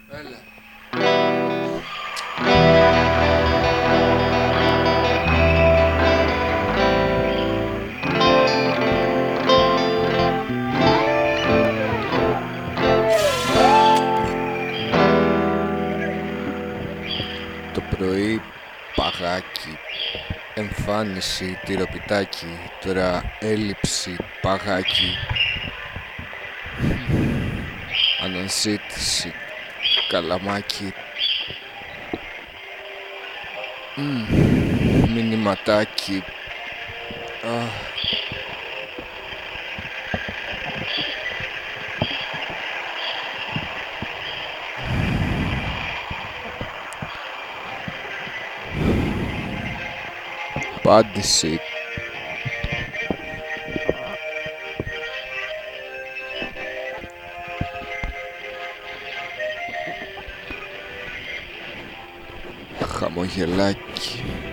Έλα. Το πρωί παγάκι, εμφάνιση τυροπιτάκι, τώρα έλλειψη παγάκι, αναζήτηση καλαμάκι, μηνυματάκι. Απάντηση. Χαμογελάκι.